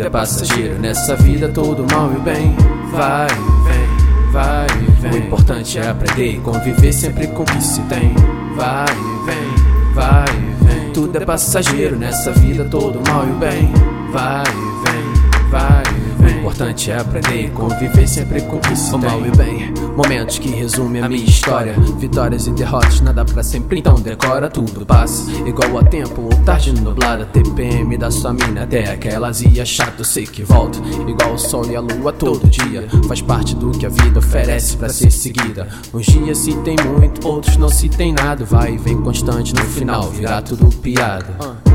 é passageiro nessa vida, todo mal e o bem. Vai e vem, vai e vem. O importante é aprender e conviver sempre com o que se tem. Vai e vem, vai e vem. Tudo é passageiro nessa vida, todo mal e o bem. Vai e vem, vai e vem. O importante é aprender e conviver sempre com o que se tem. O mal e o bem, momentos que resumem a minha história. Vitórias e derrotas, nada pra sempre, então decora. Tudo passa, igual a tempo ou tarde nublada. TPM da sua mina até aquelas ia chato, sei que volta. Igual o sol e a lua todo dia. Faz parte do que a vida oferece pra ser seguida. Uns dias se tem muito, outros não se tem nada. Vai e vem constante, no final virá tudo piada.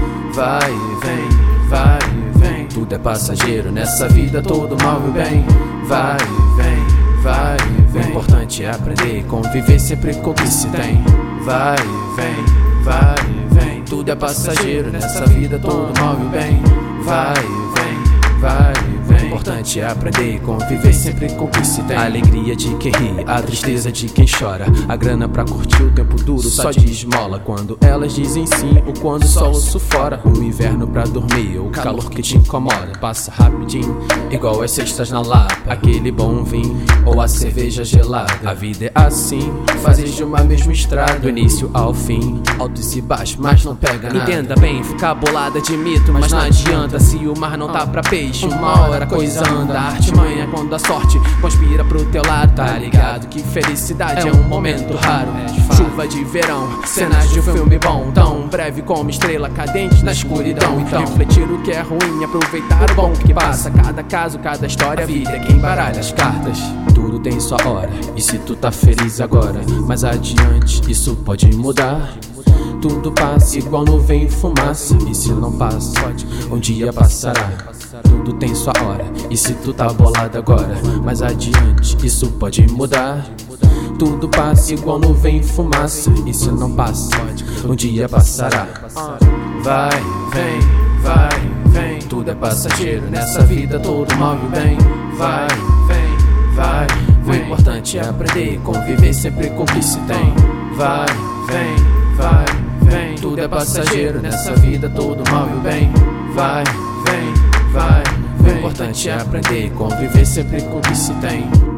Vai e vem, vai e vem. Tudo é passageiro nessa vida, todo mal e o bem. Vai e vem, vai e vem. O importante é aprender e conviver sempre com o que se tem. Vai e vem, vai e vem. Tudo é passageiro nessa vida, todo mal e o bem. Vai e vem, vai e vem. O importante é aprender e conviver sempre com o que se tem. A alegria de quem ri, a tristeza de quem chora. A grana pra curtir o tempo duro só de esmola. Quando elas dizem sim ou quando o sol osso fora. O inverno pra dormir, o calor que te incomoda. Passa rapidinho, igual as cestas na Lapa. Aquele bom vinho ou a cerveja gelada. A vida é assim, fazes de uma mesma estrada. Do início ao fim, altos e baixos, mas não pega nada. Entenda bem, ficar bolada de mito, mas não adianta. Se o mar não tá pra peixe, uma hora a coisa anda. A artimanha quando a sorte conspira pro teu lado. Tá ligado que felicidade é um momento raro. Chuva de verão, cenas de um filme bom. Tão breve como estrela cadente na escuridão. Então refletir o que é ruim, aproveitar o bom que passa. Cada caso, cada história, a vida é quem baralha as cartas. Tudo tem sua hora, e se tu tá feliz agora, mais adiante isso pode mudar. Tudo passa igual nuvem e fumaça, e se não passa, um dia passará. Tudo tem sua hora, e se tu tá bolado agora, mais adiante isso pode mudar. Tudo passa igual nuvem e fumaça, e se não passa, um dia passará. Vai, vem, vai, vem. Tudo é passageiro nessa vida, todo mal e o bem. Vai, vem, vai, vem. O importante é aprender e conviver sempre com o que se tem. Vai, vem, vai, vem. Tudo é passageiro nessa vida, todo mal e o bem. Vai, vem, vai, vem. O importante é aprender e conviver sempre com o que se tem.